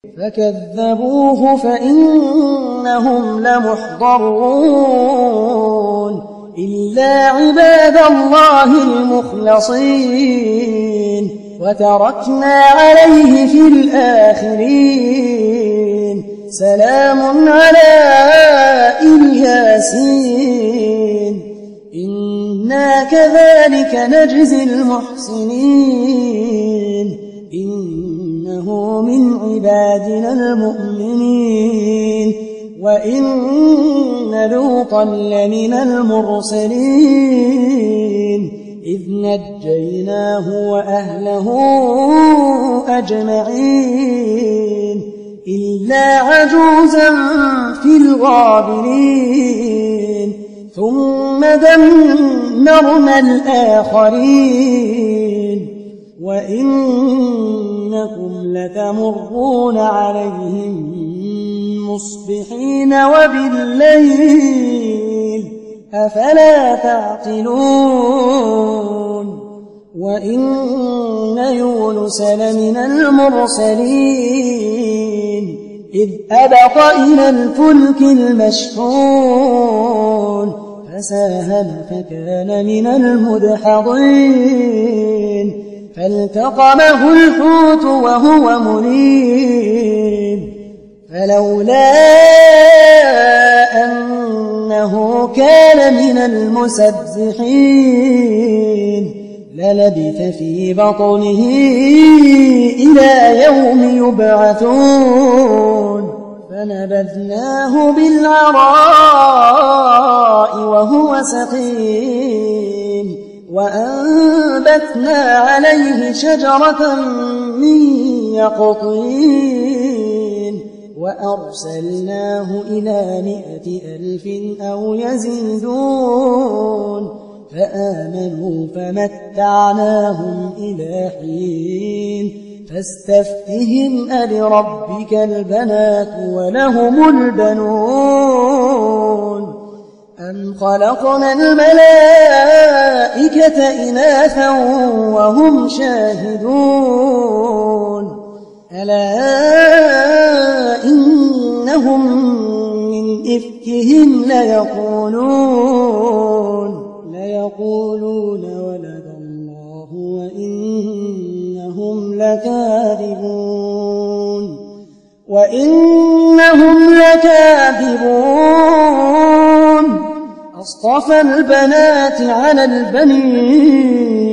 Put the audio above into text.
فكذبوه فإنهم لمحضرون إلا عباد الله المخلصين وتركنا عليه في الآخرين سلام على الياسين إنا كذلك نجزي المحسنين إنه من عبادنا المؤمنين وإن لوطا لمن المرسلين إذ نجيناه وأهله أجمعين إلا عجوزا في الغابرين ثم دمرنا الآخرين وإنكم لتمرون عليهم مصبحين وبالليل أفلا تعقلون وإن يونس لمن المرسلين إذ أبق إلى الفلك المشحون فساهم فكان من المدحضين فالتقمه الحوت وهو مليم فلولا أنه كان من المسبحين للبث في بطنه إلى يوم يبعثون فنبذناه بالعراء وهو سقيم وأنبتنا عليه شجرة من يقطين وأرسلناه إلى 100,000 أو يزيدون فآمنوا فمتعناهم إلى حين فاستفتهم ألربك البنات ولهم البنون أم خلقنا الملائكة إناثا وهم شاهدون ألا إنهم من إفكهم ليقولون ولد الله وإنهم لكاذبون أصطفى البنات على البنين